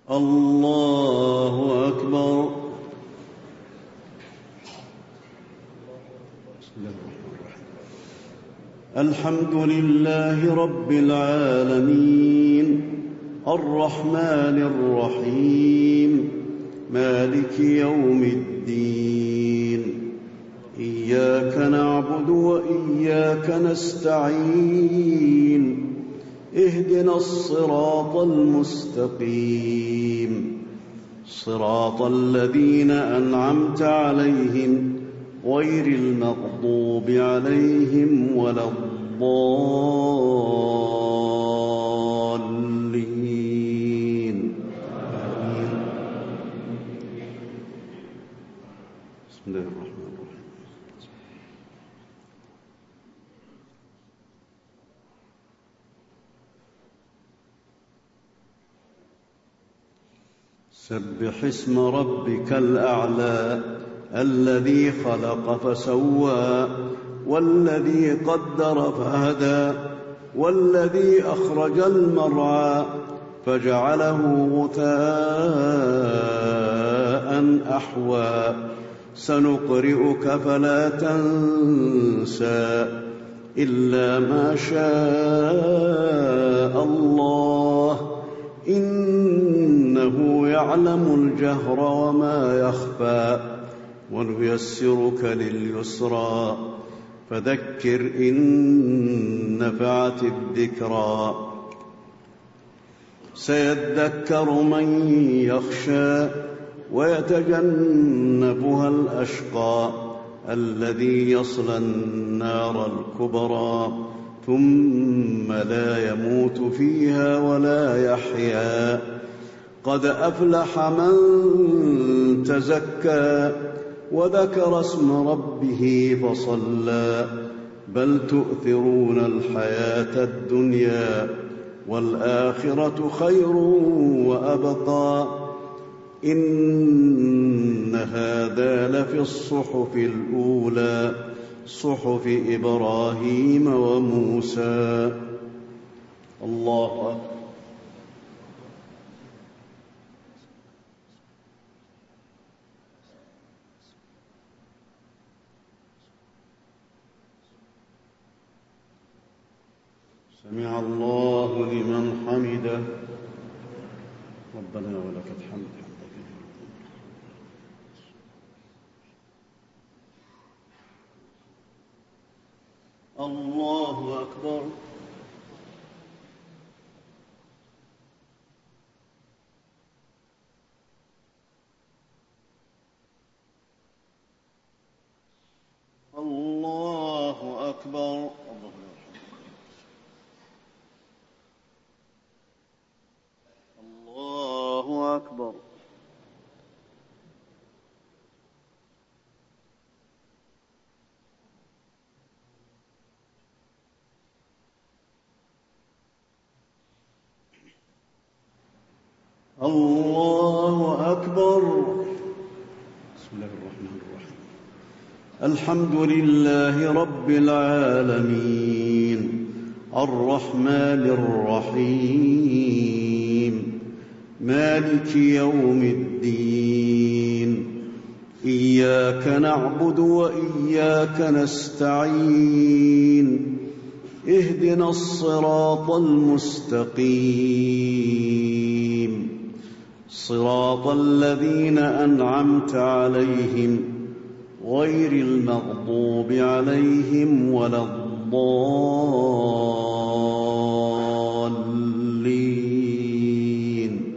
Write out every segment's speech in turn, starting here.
الله أكبر. الحمد لله رب العالمين الرحمن الرحيم مالك يوم الدين إياك نعبد وإياك نستعين اهدنا الصراط المستقيم صراط الذين أنعمت عليهم غير المغضوب عليهم ولا الضالين. بسم الله الرحمن الرحيم. سبح اسم ربك الأعلى الذي خلق فسوى والذي قدر فهدى والذي أخرج المرعى فجعله غثاء أحوى سنقرئك فلا تنسى إلا ما شاء الله إنه يعلم الجهر وما يخفى ونيسرك لليسرى فذكر إن نفعت الذكرى سيذكر من يخشى ويتجنبها الأشقى الذي يصلى النار الكبرى ثم لا يموت فيها ولا يحيا قد أفلح من تزكى وذكر اسم ربه فصلى بل تؤثرون الحياة الدنيا والآخرة خير وأبقى إن هذا لفي الصحف الأولى صحف إبراهيم وموسى. الله أكبر. سمع الله لمن حمده ربنا ولك الحمد. الله أكبر. الله أكبر. الله أكبر. الله أكبر. بسم الله الرحمن الرحيم. الحمد لله رب العالمين الرحمن الرحيم مالك يوم الدين إياك نعبد وإياك نستعين اهدنا الصراط المستقيم صراط الذين أنعمت عليهم غير المغضوب عليهم ولا الضالين.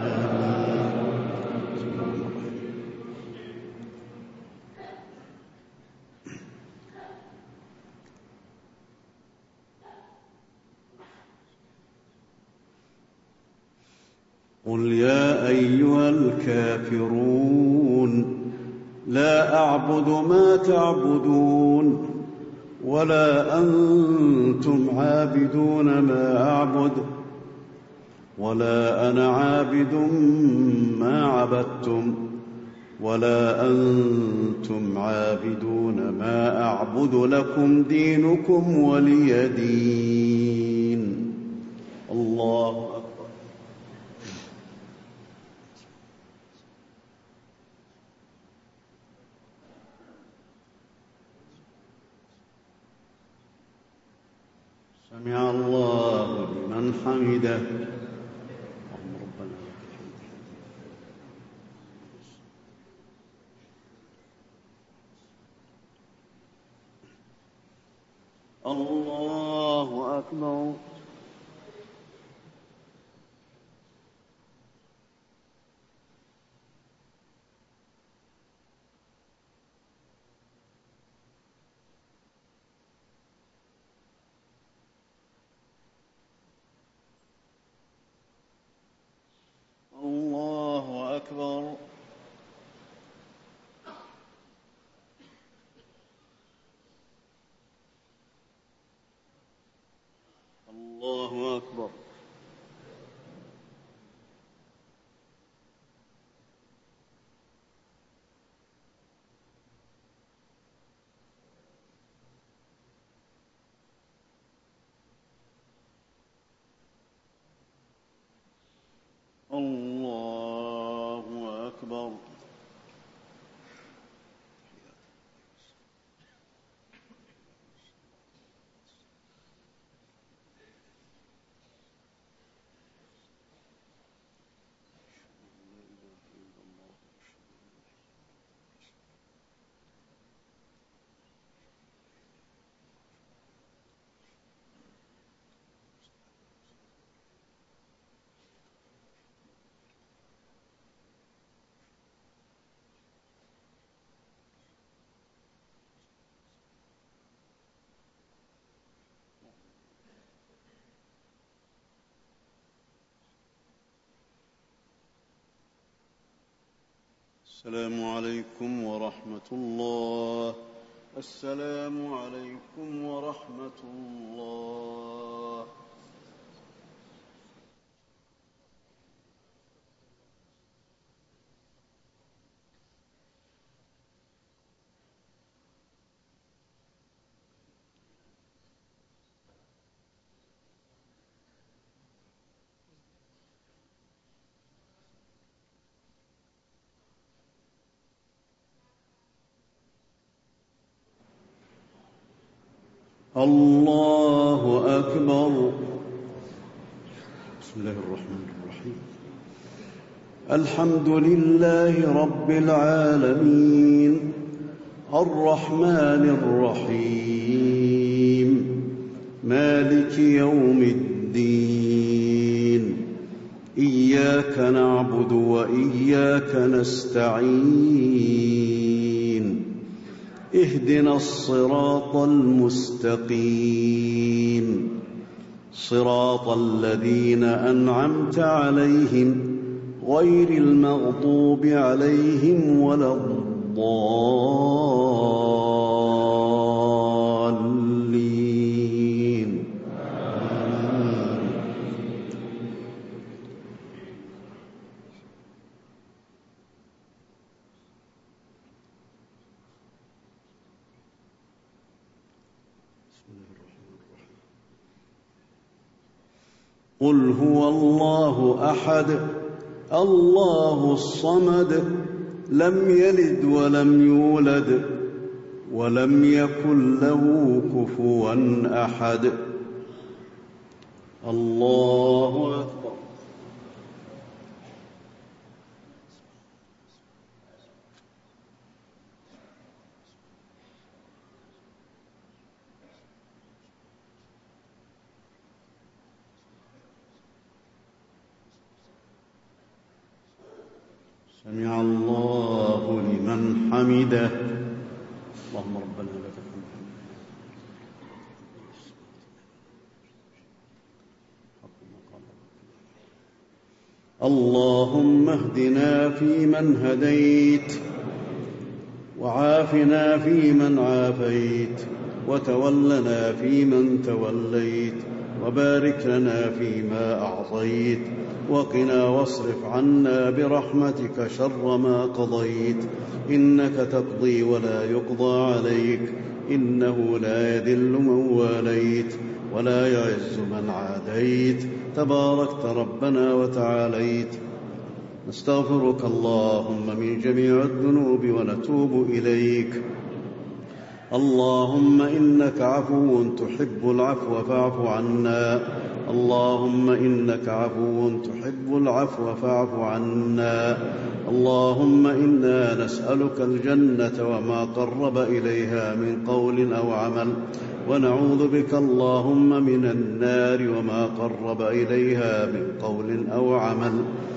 قل يا أيها الكافرون لا أعبد ما تعبدون ولا أنتم عابدون ما أعبد ولا أنا عابد ما عبدتم ولا أنتم عابدون ما أعبد لكم دينكم ولي دين. الله أكبر. لمن حمده. الله أكبر. الله أكبر. الله أكبر. الله أكبر. السلام عليكم ورحمة الله. السلام عليكم ورحمة الله. الله أكبر. بسم الله الرحمن الرحيم. الحمد لله رب العالمين الرحمن الرحيم مالك يوم الدين. إياك نعبد وإياك نستعين. اهدنا الصراط المستقيم صراط الذين أنعمت عليهم غير المغضوب عليهم ولا الضالين. قل هو الله أحد الله الصمد لم يلد ولم يولد ولم يكن له كفوا أحد. الله أكبر. سمع الله لمن حمده. اللهم ربنا لك الحمد. اللهم اهدنا فيمن هديت وعافنا فيمن عافيت وتولنا فيمن توليت وبارك لنا فيما أعطيت وقنا واصرف عنا برحمتك شر ما قضيت. إنك تقضي ولا يقضى عليك إنه لا يذل من واليت ولا يعز من عاديت تباركت ربنا وتعاليت. نستغفرك اللهم من جميع الذنوب ونتوب إليك. اللهم إنك عفو تحب العفو فاعف عنا. اللهم إنك عفو تحب العفو فاعف عنا. اللهم إنا نسألك الجنة وما قرب إليها من قول أو عمل، ونعوذ بك اللهم من النار وما قرب إليها من قول أو عمل.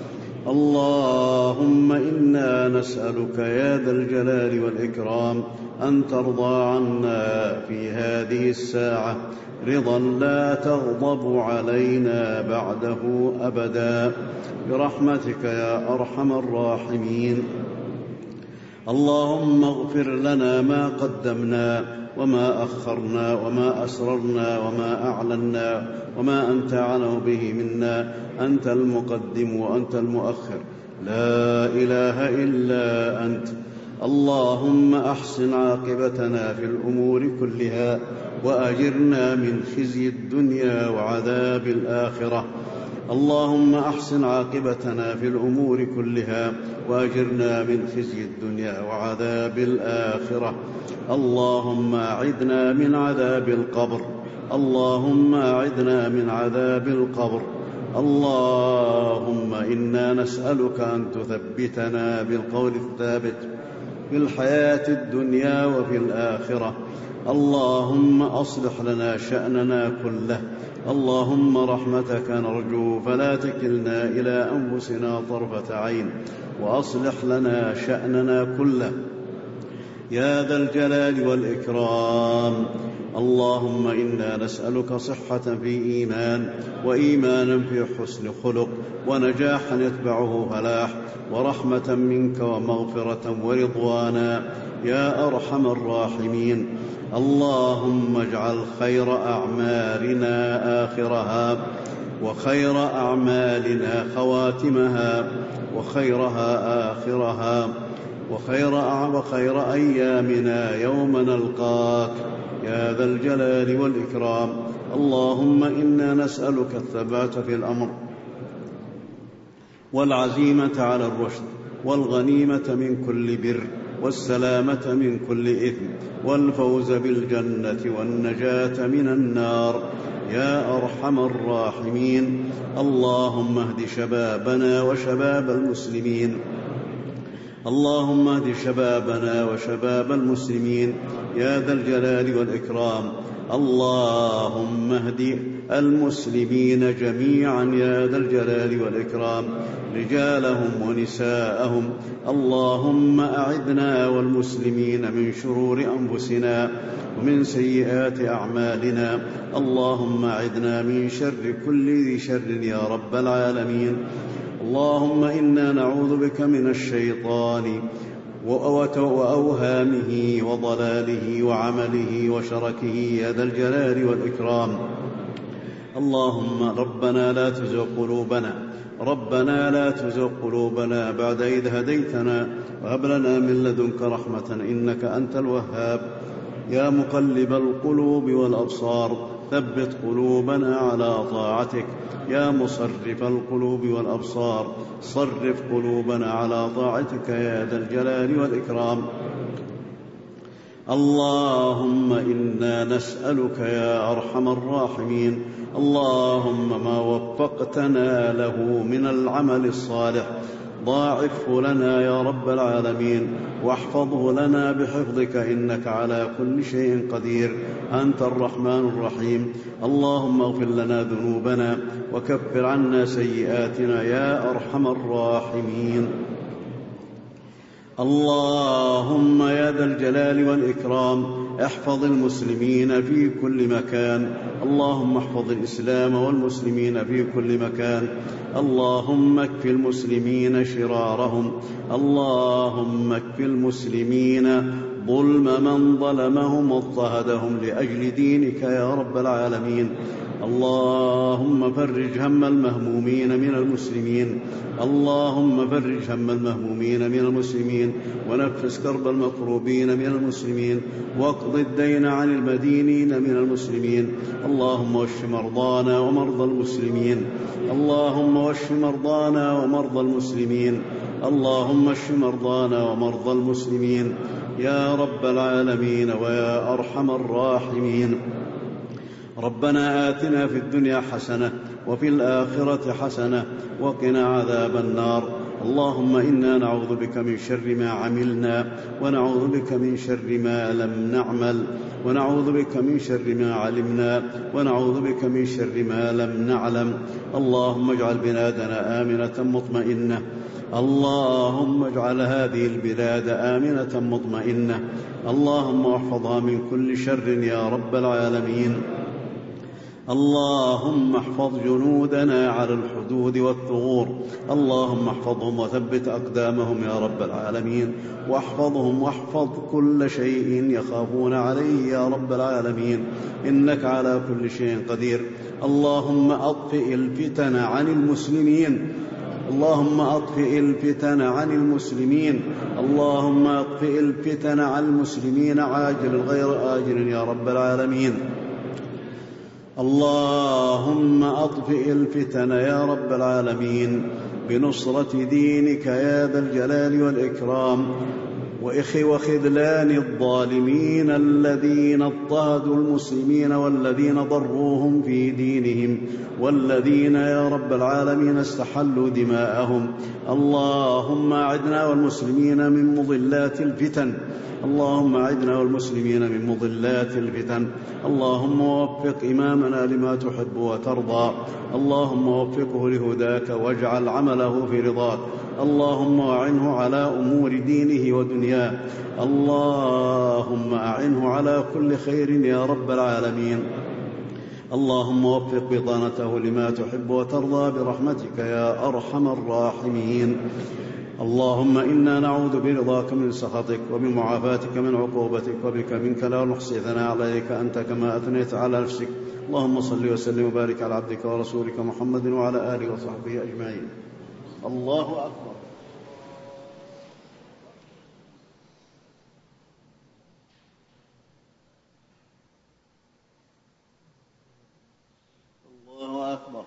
اللهم إنا نسألك يا ذا الجلال والإكرام أن ترضى عنا في هذه الساعة رضا لا تغضب علينا بعده أبدا برحمتك يا أرحم الراحمين. اللهم اغفر لنا ما قدمنا وما أخرنا وما أسررنا وما أعلنا وما أنت أعلم به منا، أنت المقدم وأنت المؤخر، لا إله إلا أنت. اللهم أحسن عاقبتنا في الأمور كلها وأجرنا من خزي الدنيا وعذاب الآخرة. اللهم أحسن عاقبتنا في الأمور كلها وأجرنا من خزي الدنيا وعذاب الآخرة. اللهم أعذنا من عذاب القبر. اللهم أعذنا من عذاب القبر. اللهم إنا نسألك أن تثبتنا بالقول الثابت في الحياة الدنيا وفي الآخرة. اللهم أصلح لنا شأننا كله. اللهم رحمتك نرجو فلا تكلنا إلى أنفسنا طرفة عين، وأصلح لنا شأننا كله يا ذا الجلال والإكرام. اللهم إنا نسألك صحة في إيمان، وإيمانا في حسن خلق، ونجاحا يتبعه فلاح، ورحمة منك ومغفرة ورضوانا يا أرحم الراحمين. اللهم اجعل خير أعمالنا آخرها، وخير أعمالنا خواتمها، وخيرها آخرها، وخير أيامنا يوم نلقاك يا ذا الجلال والإكرام. اللهم إنا نسألك الثبات في الأمر، والعزيمة على الرشد، والغنيمة من كل بر، والسلامة من كل إثم، والفوز بالجنة والنجاة من النار يا أرحم الراحمين. اللهم اهد شبابنا وشباب المسلمين. اللهم اهد شبابنا وشباب المسلمين يا ذا الجلال والإكرام. اللهم اهد المسلمين جميعا يا ذا الجلال والإكرام، رجالهم ونساءهم. اللهم أعذنا والمسلمين من شرور أنفسنا ومن سيئات أعمالنا. اللهم أعذنا من شر كل ذي شر يا رب العالمين. اللهم إنا نعوذ بك من الشيطان وأوهامه وضلاله وعمله وشركه يا ذا الجلال والإكرام. اللهم ربنا لا تزغ قلوبنا بعد إذ هديتنا، وهب لنا من لدنك رحمة إنك أنت الوهاب. يا مقلب القلوب والأبصار ثبت قلوبنا على طاعتك. يا مصرف القلوب والأبصار صرف قلوبنا على طاعتك يا ذا الجلال والإكرام. اللهم إنا نسألك يا أرحم الراحمين، اللهم ما وفقتنا له من العمل الصالح ضاعفه لنا يا رب العالمين، واحفظه لنا بحفظك إنك على كل شيء قدير، أنت الرحمن الرحيم. اللهم اغفر لنا ذنوبنا وكفر عنا سيئاتنا يا أرحم الراحمين. اللهم يا ذا الجلال والإكرام احفظ المسلمين في كل مكان. اللهم احفظ الإسلام والمسلمين في كل مكان. اللهم اكف المسلمين شرارهم. اللهم اكف المسلمين ظلم من ظلمهم واضطهدهم لأجل دينك يا رب العالمين. اللهم فرج هم المهمومين من المسلمين. اللهم فرج هم المهمومين من المسلمين، ونفس كرب المكروبين من المسلمين، واقض الدين عن المدينين من المسلمين. اللهم واشف مرضانا ومرضى المسلمين. اللهم واشف مرضانا ومرضى المسلمين. اللهم اشف مرضانا ومرضى المسلمين يا رب العالمين ويا أرحم الراحمين. ربنا آتنا في الدنيا حسنة وفي الآخرة حسنة وقنا عذاب النار. اللهم إنا نعوذ بك من شر ما عملنا، ونعوذ بك من شر ما لم نعمل، ونعوذ بك من شر ما علمنا، ونعوذ بك من شر ما لم نعلم. اللهم اجعل بلادنا آمنة مطمئنة، اللهم اجعل هذه البلاد آمنة مطمئنة، اللهم احفظها من كل شر يا رب العالمين. اللهم احفظ جنودنا على الحدود والثغور، اللهم احفظهم وثبت أقدامهم يا رب العالمين، واحفظهم واحفظ كل شيء يخافون عليه يا رب العالمين، إنك على كل شيء قدير. اللهم أطفئ الفتن عن المسلمين، اللهم أطفئ الفتن عن المسلمين، اللهم أطفئ الفتن عن المسلمين عاجل غير آجل يا رب العالمين. اللهم أطفئ الفتن يا رب العالمين بنصرة دينك يا ذا الجلال والإكرام، وخذلان الظالمين الذين اضطهدوا المسلمين والذين ضروهم في دينهم، والذين يا رب العالمين استحلوا دماءهم. اللهم أعدنا والمسلمين من مضلات الفتن، اللهم أعدنا والمسلمين من مضلات الفتن. اللهم وفق إمامنا لما تحب وترضى، اللهم وفقه لهداك واجعل عمله في رضاك، اللهم أعنه على أمور دينه ودنياه، اللهم أعنه على كل خير يا رب العالمين. اللهم وفق بطانته لما تحب وترضى برحمتك يا أرحم الراحمين. اللهم إنا نعوذ برضاك من سخطك وبمعافاتك من عقوبتك، وبك منك لا نحصي ثناء عليك أنت كما أثنيت على نفسك. اللهم صل وسلم وبارك على عبدك ورسولك محمد وعلى آله وصحبه أجمعين. الله أكبر. الله أكبر.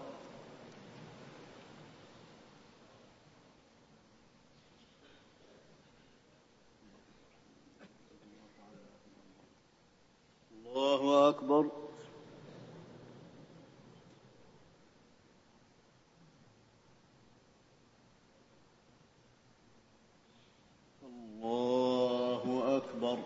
الله أكبر. الله أكبر.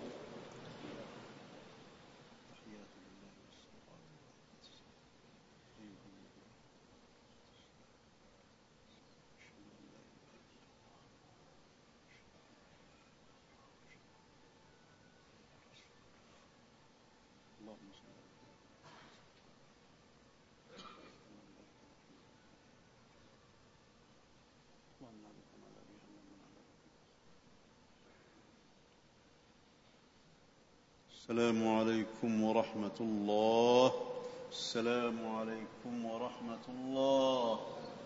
السلام عليكم ورحمة الله. السلام عليكم ورحمة الله.